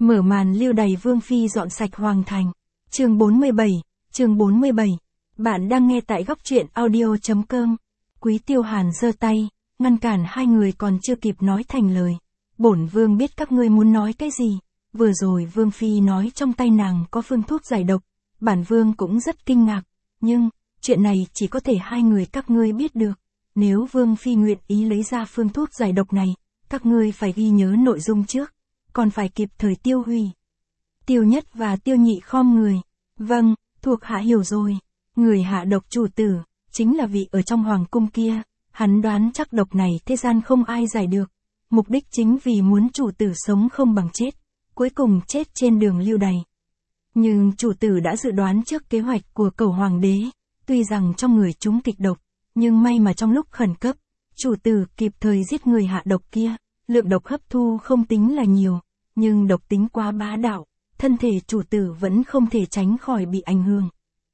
Mở màn lưu đày Vương Phi dọn sạch Hoàng Thành. Chương 47, chương 47. Bạn đang nghe tại góc truyện audio.com. Quý Tiêu Hàn giơ tay, ngăn cản hai người còn chưa kịp nói thành lời. Bổn vương biết các ngươi muốn nói cái gì. Vừa rồi Vương Phi nói trong tay nàng có phương thuốc giải độc. Bản vương cũng rất kinh ngạc. Nhưng, chuyện này chỉ có thể hai người các ngươi biết được. Nếu Vương Phi nguyện ý lấy ra phương thuốc giải độc này, các ngươi phải ghi nhớ nội dung trước. Còn phải kịp thời tiêu hủy. Tiêu Nhất và Tiêu Nhị khom người. Vâng, thuộc hạ hiểu rồi. Người hạ độc chủ tử, chính là vị ở trong hoàng cung kia. Hắn đoán chắc độc này thế gian không ai giải được. Mục đích chính vì muốn chủ tử sống không bằng chết. Cuối cùng chết trên đường lưu đày. Nhưng chủ tử đã dự đoán trước kế hoạch của Cẩu Hoàng đế. Tuy rằng trong người chúng kịch độc, nhưng may mà trong lúc khẩn cấp, chủ tử kịp thời giết người hạ độc kia. Lượng độc hấp thu không tính là nhiều, nhưng độc tính quá bá đạo, thân thể chủ tử vẫn không thể tránh khỏi bị ảnh hưởng.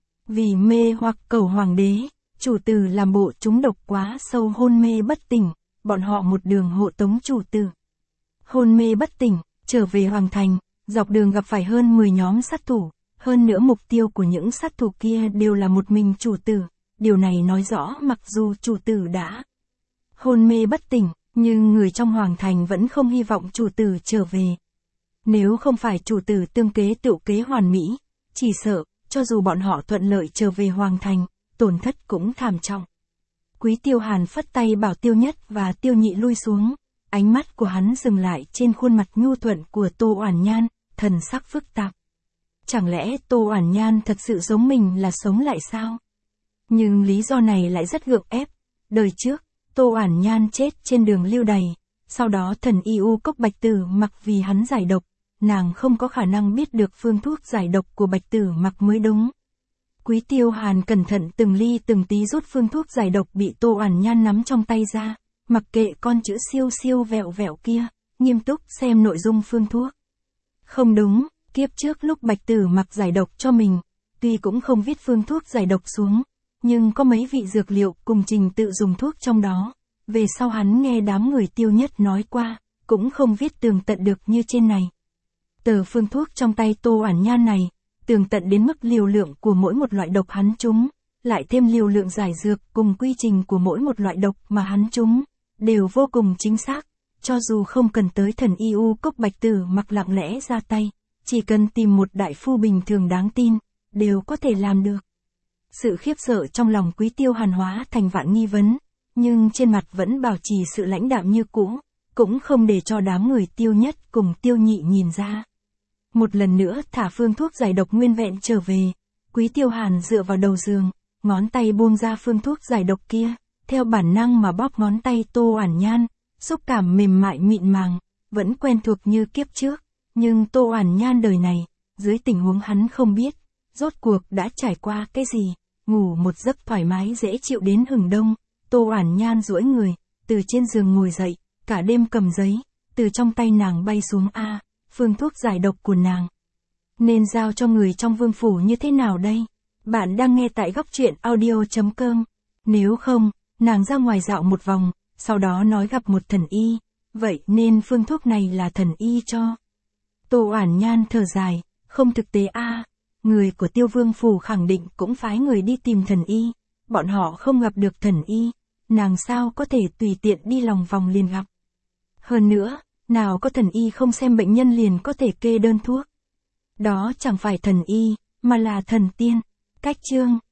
Vì mê hoặc Cẩu Hoàng đế, chủ tử làm bộ trúng độc quá sâu hôn mê bất tỉnh, bọn họ một đường hộ tống chủ tử. Hôn mê bất tỉnh, trở về Hoàng Thành, dọc đường gặp phải hơn 10 nhóm sát thủ, hơn nữa mục tiêu của những sát thủ kia đều là một mình chủ tử. Điều này nói rõ mặc dù chủ tử đã hôn mê bất tỉnh, nhưng người trong Hoàng Thành vẫn không hy vọng chủ tử trở về. Nếu không phải chủ tử tương kế tựu kế hoàn mỹ, chỉ sợ, cho dù bọn họ thuận lợi trở về Hoàng Thành, tổn thất cũng thảm trọng. Quý Tiêu Hàn phất tay bảo Tiêu Nhất và Tiêu Nhị lui xuống, ánh mắt của hắn dừng lại trên khuôn mặt nhu thuận của Tô Oản Nhan, thần sắc phức tạp. Chẳng lẽ Tô Oản Nhan thật sự giống mình là sống lại sao? Nhưng lý do này lại rất gượng ép. Đời trước, Tô Oản Nhan chết trên đường lưu đày, sau đó thần y U Cốc Bạch Tử Mặc vì hắn giải độc, nàng không có khả năng biết được phương thuốc giải độc của Bạch Tử Mặc mới đúng. Quý Tiêu Hàn cẩn thận từng ly từng tí rút phương thuốc giải độc bị Tô Oản Nhan nắm trong tay ra, mặc kệ con chữ siêu siêu vẹo vẹo kia, nghiêm túc xem nội dung phương thuốc. Không đúng, kiếp trước lúc Bạch Tử Mặc giải độc cho mình, tuy cũng không viết phương thuốc giải độc xuống, nhưng có mấy vị dược liệu cùng trình tự dùng thuốc trong đó. Về sau hắn nghe đám người Tiêu Nhất nói qua, cũng không viết tường tận được như trên này. Tờ phương thuốc trong tay Tô Oản Nhan này, tường tận đến mức liều lượng của mỗi một loại độc hắn trúng, lại thêm liều lượng giải dược cùng quy trình của mỗi một loại độc mà hắn trúng, đều vô cùng chính xác. Cho dù không cần tới thần y U Cốc Bạch Tử Mặc lặng lẽ ra tay, chỉ cần tìm một đại phu bình thường đáng tin, đều có thể làm được. Sự khiếp sợ trong lòng Quý Tiêu Hàn hóa thành vạn nghi vấn, nhưng trên mặt vẫn bảo trì sự lãnh đạm như cũ, cũng không để cho đám người Tiêu Nhất cùng Tiêu Nhị nhìn ra. Một lần nữa thả phương thuốc giải độc nguyên vẹn trở về, Quý Tiêu Hàn dựa vào đầu giường, ngón tay buông ra phương thuốc giải độc kia, theo bản năng mà bóp ngón tay Tô Oản Nhan, xúc cảm mềm mại mịn màng, vẫn quen thuộc như kiếp trước, nhưng Tô Oản Nhan đời này, dưới tình huống hắn không biết, rốt cuộc đã trải qua cái gì. Ngủ một giấc thoải mái dễ chịu đến hừng đông, Tô Oản Nhan duỗi người, từ trên giường ngồi dậy, cả đêm cầm giấy, từ trong tay nàng bay xuống phương thuốc giải độc của nàng. Nên giao cho người trong vương phủ như thế nào đây? Bạn đang nghe tại góc truyện audio.com. Nếu không, nàng ra ngoài dạo một vòng, sau đó nói gặp một thần y, vậy nên phương thuốc này là thần y cho. Tô Oản Nhan thở dài, không thực tế người của Tiêu Vương phủ khẳng định cũng phái người đi tìm thần y, bọn họ không gặp được thần y, nàng sao có thể tùy tiện đi lòng vòng liền gặp. Hơn nữa, nào có thần y không xem bệnh nhân liền có thể kê đơn thuốc. Đó chẳng phải thần y, mà là thần tiên. Cách chương